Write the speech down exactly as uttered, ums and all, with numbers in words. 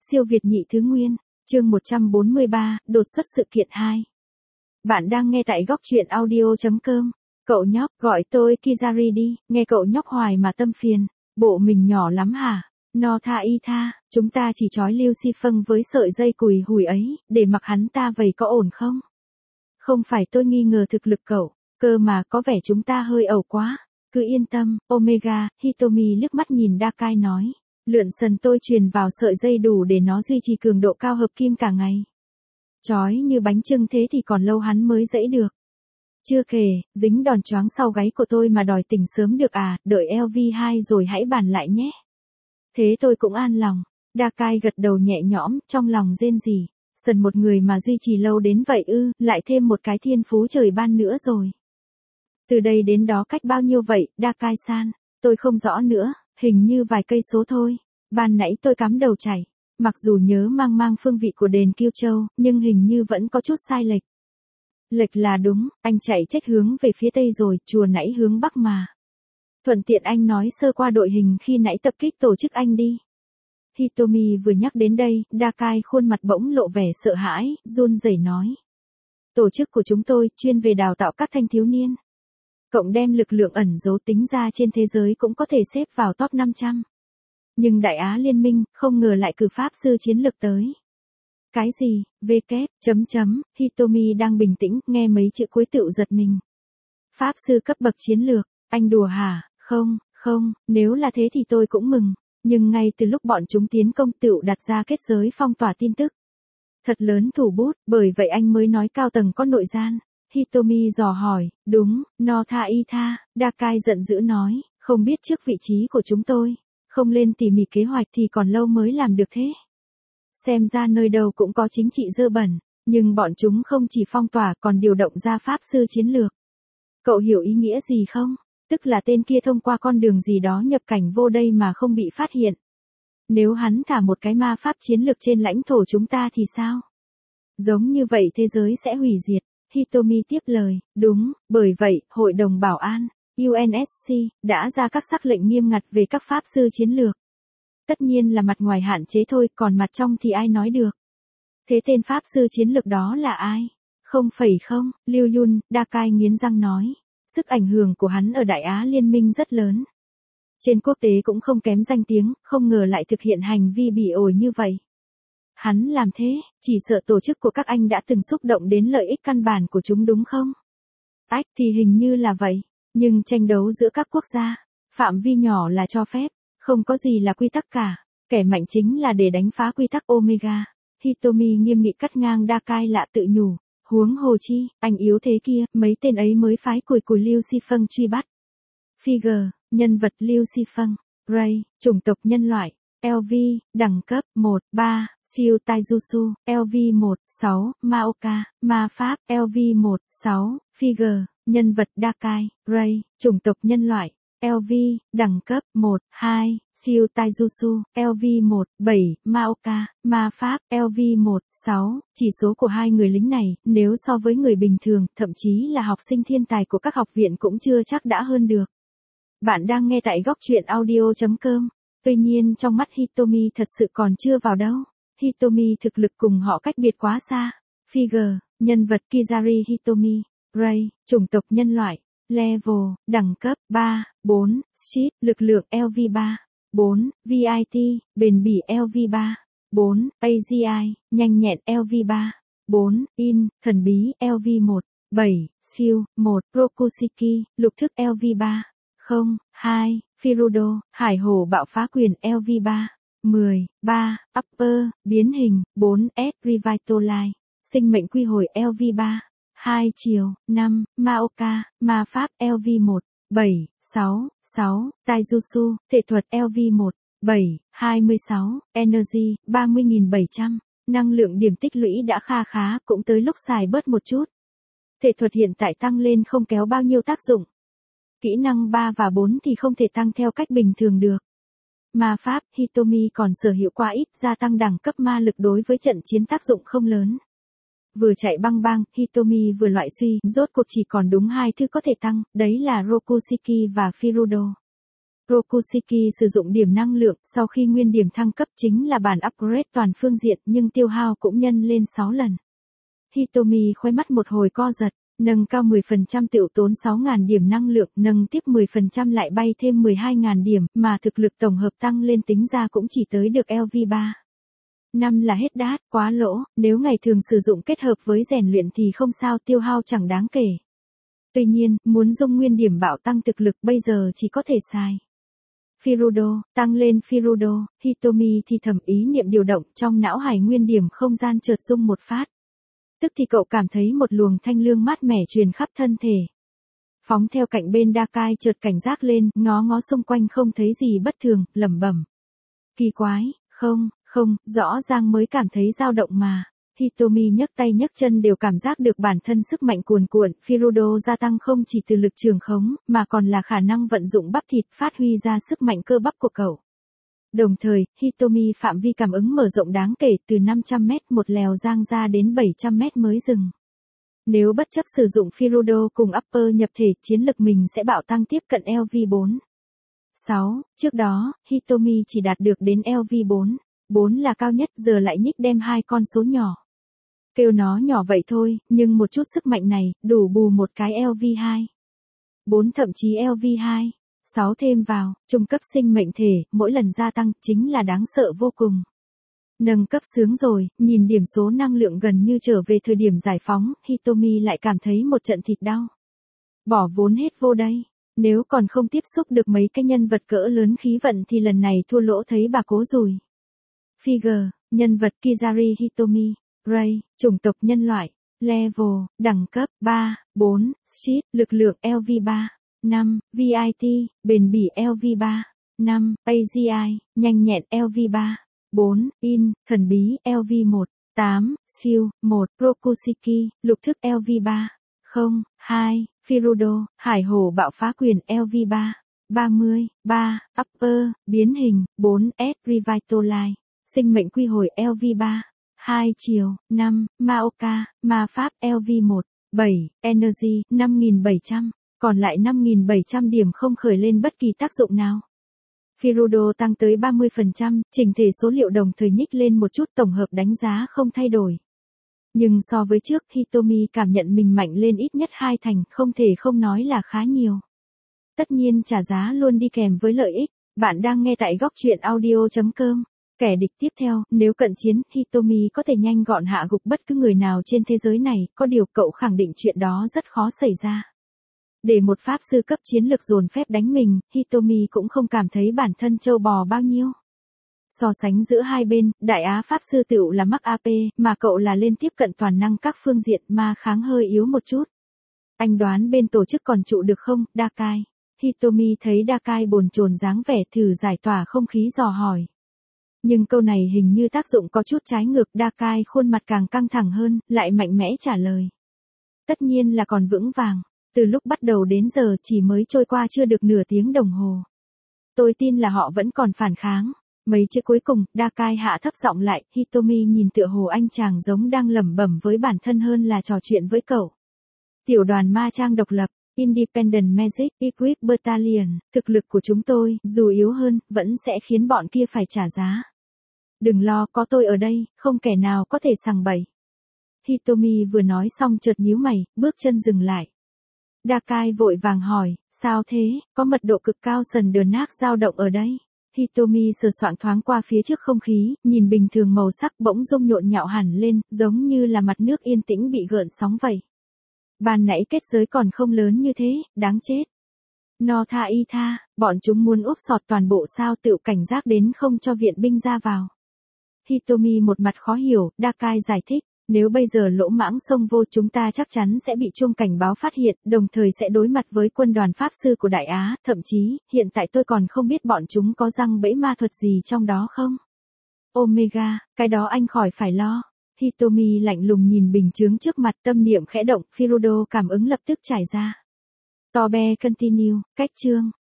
Siêu Việt nhị thứ nguyên, chương một trăm bốn mươi ba, đột xuất sự kiện hai. Bạn đang nghe tại góc truyện audio.com. Cậu nhóc, gọi tôi Kizari đi, nghe cậu nhóc hoài mà tâm phiền. Bộ mình nhỏ lắm hả? No tha y tha, chúng ta chỉ trói Lưu Si Phân với sợi dây cùi hùi ấy, để mặc hắn ta vầy có ổn không? Không phải tôi nghi ngờ thực lực cậu, cơ mà có vẻ chúng ta hơi ẩu quá. Cứ yên tâm, Omega. Hitomi liếc mắt nhìn Dakai nói. Lượn sần tôi truyền vào sợi dây đủ để nó duy trì cường độ cao hợp kim cả ngày. Chói như bánh chưng thế thì còn lâu hắn mới dẫy được. Chưa kể, dính đòn choáng sau gáy của tôi mà đòi tỉnh sớm được à, đợi L V hai rồi hãy bàn lại nhé. Thế tôi cũng an lòng. Dakai gật đầu nhẹ nhõm, trong lòng rên rỉ. Sần một người mà duy trì lâu đến vậy ư, lại thêm một cái thiên phú trời ban nữa rồi. Từ đây đến đó cách bao nhiêu vậy, Dakai-san? Tôi không rõ nữa. Hình như vài cây số thôi. Ban nãy tôi cắm đầu chảy. Mặc dù nhớ mang mang phương vị của đền Kiêu Châu, nhưng hình như vẫn có chút sai lệch. Lệch là đúng, anh chạy trách hướng về phía tây rồi, chùa nãy hướng bắc mà. Thuận tiện anh nói sơ qua đội hình khi nãy tập kích tổ chức anh đi. Hitomi vừa nhắc đến đây, Dakai khuôn mặt bỗng lộ vẻ sợ hãi, run rẩy nói. Tổ chức của chúng tôi chuyên về đào tạo các thanh thiếu niên. Cộng đem lực lượng ẩn giấu tính ra trên thế giới cũng có thể xếp vào top năm trăm. Nhưng Đại Á Liên minh không ngờ lại cử pháp sư chiến lược tới. Cái gì? V kép, chấm chấm, Hitomi đang bình tĩnh, nghe mấy chữ cuối tựu giật mình. Pháp sư cấp bậc chiến lược, anh đùa hả? Không, không, nếu là thế thì tôi cũng mừng. Nhưng ngay từ lúc bọn chúng tiến công tựu đặt ra kết giới phong tỏa tin tức. Thật lớn thủ bút, bởi vậy anh mới nói cao tầng có nội gian. Hitomi dò hỏi, đúng, no tha y tha, Dakai giận dữ nói, không biết trước vị trí của chúng tôi, không lên tỉ mỉ kế hoạch thì còn lâu mới làm được thế. Xem ra nơi đâu cũng có chính trị dơ bẩn, nhưng bọn chúng không chỉ phong tỏa còn điều động ra pháp sư chiến lược. Cậu hiểu ý nghĩa gì không? Tức là tên kia thông qua con đường gì đó nhập cảnh vô đây mà không bị phát hiện. Nếu hắn thả một cái ma pháp chiến lược trên lãnh thổ chúng ta thì sao? Giống như vậy thế giới sẽ hủy diệt. Hitomi tiếp lời, đúng, bởi vậy, Hội đồng Bảo an, U N S C, đã ra các sắc lệnh nghiêm ngặt về các pháp sư chiến lược. Tất nhiên là mặt ngoài hạn chế thôi, còn mặt trong thì ai nói được. Thế tên pháp sư chiến lược đó là ai? Không phẩy không, Lưu Yun, Dakai nghiến răng nói. Sức ảnh hưởng của hắn ở Đại Á Liên minh rất lớn. Trên quốc tế cũng không kém danh tiếng, không ngờ lại thực hiện hành vi bỉ ổi như vậy. Hắn làm thế, chỉ sợ tổ chức của các anh đã từng xúc động đến lợi ích căn bản của chúng đúng không? Ách thì hình như là vậy, nhưng tranh đấu giữa các quốc gia, phạm vi nhỏ là cho phép, không có gì là quy tắc cả, kẻ mạnh chính là để đánh phá quy tắc Omega. Hitomi nghiêm nghị cắt ngang Dakai lạ tự nhủ, huống hồ chi, anh yếu thế kia, mấy tên ấy mới phái cùi cùi Lưu Si Phân truy bắt. Figure, nhân vật Lưu Si Phân, Ray, chủng tộc nhân loại. L V, đẳng cấp một, ba, siêu Taijutsu, L V một, sáu, Maoka, ma pháp, L V một, sáu, Figure, nhân vật Dakai, Ray, chủng tộc nhân loại, L V, đẳng cấp một, hai, siêu Taijutsu, L V một, bảy, Maoka, ma pháp, L V một, sáu, chỉ số của hai người lính này, nếu so với người bình thường, thậm chí là học sinh thiên tài của các học viện cũng chưa chắc đã hơn được. Bạn đang nghe tại góc truyện audio.com. Tuy nhiên trong mắt Hitomi thật sự còn chưa vào đâu. Hitomi thực lực cùng họ cách biệt quá xa. Figure, nhân vật Kizari Hitomi, Ray, chủng tộc nhân loại, level, đẳng cấp ba, bốn, sheet, lực lượng L V ba, bốn, vê i tê, bền bỉ L V ba, bốn, A G I, nhanh nhẹn L V ba, bốn, in, thần bí L V một, bảy, siêu, một, Rokushiki, lục thức L V ba, không, hai, Firudo, hải hổ bạo phá quyền L V ba, mười, ba, Upper, biến hình, bốn S, Revitalize, sinh mệnh quy hồi L V ba, hai chiều, năm, Maoka, ma pháp L V một, bảy, sáu, sáu, Taijutsu, thể thuật L V một, bảy, hai mươi sáu, Energy, ba mươi nghìn bảy trăm, năng lượng điểm tích lũy đã kha khá, cũng tới lúc xài bớt một chút. Thể thuật hiện tại tăng lên không kéo bao nhiêu tác dụng. Kỹ năng ba và bốn thì không thể tăng theo cách bình thường được. Ma pháp, Hitomi còn sở hữu quá ít, gia tăng đẳng cấp ma lực đối với trận chiến tác dụng không lớn. Vừa chạy băng băng, Hitomi vừa loại suy, rốt cuộc chỉ còn đúng hai thứ có thể tăng, đấy là Rokushiki và Firudo. Rokushiki sử dụng điểm năng lượng sau khi nguyên điểm thăng cấp chính là bản upgrade toàn phương diện nhưng tiêu hao cũng nhân lên sáu lần. Hitomi khóe mắt một hồi co giật, nâng cao mười phần trăm tựu tốn sáu nghìn điểm năng lượng, nâng tiếp mười phần trăm lại bay thêm mười hai nghìn điểm, mà thực lực tổng hợp tăng lên tính ra cũng chỉ tới được L V ba. Năm là hết đát, quá lỗ, nếu ngày thường sử dụng kết hợp với rèn luyện thì không sao, tiêu hao chẳng đáng kể. Tuy nhiên, muốn dung nguyên điểm bạo tăng thực lực bây giờ chỉ có thể xài Firudo, tăng lên Firudo, Hitomi thì thầm ý niệm điều động trong não hải nguyên điểm không gian chợt dung một phát. Tức thì cậu cảm thấy một luồng thanh lương mát mẻ truyền khắp thân thể. Phóng theo cạnh bên Dakai chợt cảnh giác lên, ngó ngó xung quanh không thấy gì bất thường, lẩm bẩm. Kỳ quái, không, không, rõ ràng mới cảm thấy dao động mà. Hitomi nhấc tay nhấc chân đều cảm giác được bản thân sức mạnh cuồn cuộn, Firudo gia tăng không chỉ từ lực trường khống, mà còn là khả năng vận dụng bắp thịt phát huy ra sức mạnh cơ bắp của cậu. Đồng thời, Hitomi phạm vi cảm ứng mở rộng đáng kể từ năm trăm mét một lèo giang ra đến bảy trăm mét mới dừng. Nếu bất chấp sử dụng Firudo cùng Upper nhập thể, chiến lực mình sẽ bạo tăng tiếp cận L V bốn. sáu. Trước đó, Hitomi chỉ đạt được đến L V bốn. bốn là cao nhất, giờ lại nhích đem hai con số nhỏ. Kêu nó nhỏ vậy thôi, nhưng một chút sức mạnh này, đủ bù một cái L V hai. bốn thậm chí L V hai. sáu thêm vào, trung cấp sinh mệnh thể, mỗi lần gia tăng, chính là đáng sợ vô cùng. Nâng cấp sướng rồi, nhìn điểm số năng lượng gần như trở về thời điểm giải phóng, Hitomi lại cảm thấy một trận thịt đau. Bỏ vốn hết vô đây. Nếu còn không tiếp xúc được mấy cái nhân vật cỡ lớn khí vận thì lần này thua lỗ thấy bà cố rồi. Figure, nhân vật Kizari Hitomi, Ray, chủng tộc nhân loại, level, đẳng cấp ba, bốn, sheet, lực lượng L V ba, năm, vê i tê, bền bỉ L V ba, năm, a giê i, nhanh nhẹn L V ba, bốn, in, thần bí L V một, tám, skill, một, Rokushiki, lục thức L V ba, không, hai, Firudo, hải hồ bạo phá quyền L V ba, ba mươi, ba, upper, biến hình, bốn S, revitalize, sinh mệnh quy hồi L V ba, hai chiều, năm, Maoka, ma pháp L V một, bảy, energy, năm nghìn bảy trăm, còn lại năm nghìn bảy trăm điểm không khởi lên bất kỳ tác dụng nào. Firudo tăng tới ba mươi phần trăm, chỉnh thể số liệu đồng thời nhích lên một chút, tổng hợp đánh giá không thay đổi. Nhưng so với trước, Hitomi cảm nhận mình mạnh lên ít nhất hai thành, không thể không nói là khá nhiều. Tất nhiên trả giá luôn đi kèm với lợi ích. Bạn đang nghe tại góc truyện audio chấm com. Kẻ địch tiếp theo, nếu cận chiến, Hitomi có thể nhanh gọn hạ gục bất cứ người nào trên thế giới này, có điều cậu khẳng định chuyện đó rất khó xảy ra. Để một pháp sư cấp chiến lực dồn phép đánh mình, Hitomi cũng không cảm thấy bản thân trâu bò bao nhiêu. So sánh giữa hai bên, Đại Á Pháp Sư tựu là mắc a pê, mà cậu là lên tiếp cận toàn năng các phương diện, ma kháng hơi yếu một chút. Anh đoán bên tổ chức còn trụ được không, Dakai? Hitomi thấy Dakai bồn chồn dáng vẻ thử giải tỏa không khí dò hỏi. Nhưng câu này hình như tác dụng có chút trái ngược, Dakai khuôn mặt càng căng thẳng hơn, lại mạnh mẽ trả lời. Tất nhiên là còn vững vàng, từ lúc bắt đầu đến giờ chỉ mới trôi qua chưa được nửa tiếng đồng hồ. Tôi tin là họ vẫn còn phản kháng. Mấy chữ cuối cùng, Dakai hạ thấp giọng lại, Hitomi nhìn tựa hồ anh chàng giống đang lẩm bẩm với bản thân hơn là trò chuyện với cậu. Tiểu đoàn ma trang độc lập, Independent Magic Equip Battalion, thực lực của chúng tôi, dù yếu hơn, vẫn sẽ khiến bọn kia phải trả giá. Đừng lo, có tôi ở đây, không kẻ nào có thể sằng bậy. Hitomi vừa nói xong chợt nhíu mày, bước chân dừng lại. Dakai vội vàng hỏi, sao thế, có mật độ cực cao sần đờ nác dao động ở đây. Hitomi sờ soạn thoáng qua phía trước không khí, nhìn bình thường màu sắc bỗng dưng nhộn nhạo hẳn lên, giống như là mặt nước yên tĩnh bị gợn sóng vậy. Ban nãy kết giới còn không lớn như thế, đáng chết. No tha y tha, bọn chúng muốn úp sọt toàn bộ sao, tự cảnh giác đến không cho viện binh ra vào. Hitomi một mặt khó hiểu, Dakai giải thích, nếu bây giờ lỗ mãng xông vô chúng ta chắc chắn sẽ bị chuông cảnh báo phát hiện, đồng thời sẽ đối mặt với quân đoàn pháp sư của Đại Á, thậm chí, hiện tại tôi còn không biết bọn chúng có răng bẫy ma thuật gì trong đó không. Omega, cái đó anh khỏi phải lo. Hitomi lạnh lùng nhìn bình chướng trước mặt, tâm niệm khẽ động, Firudo cảm ứng lập tức trải ra. Tobe continue, cách chương.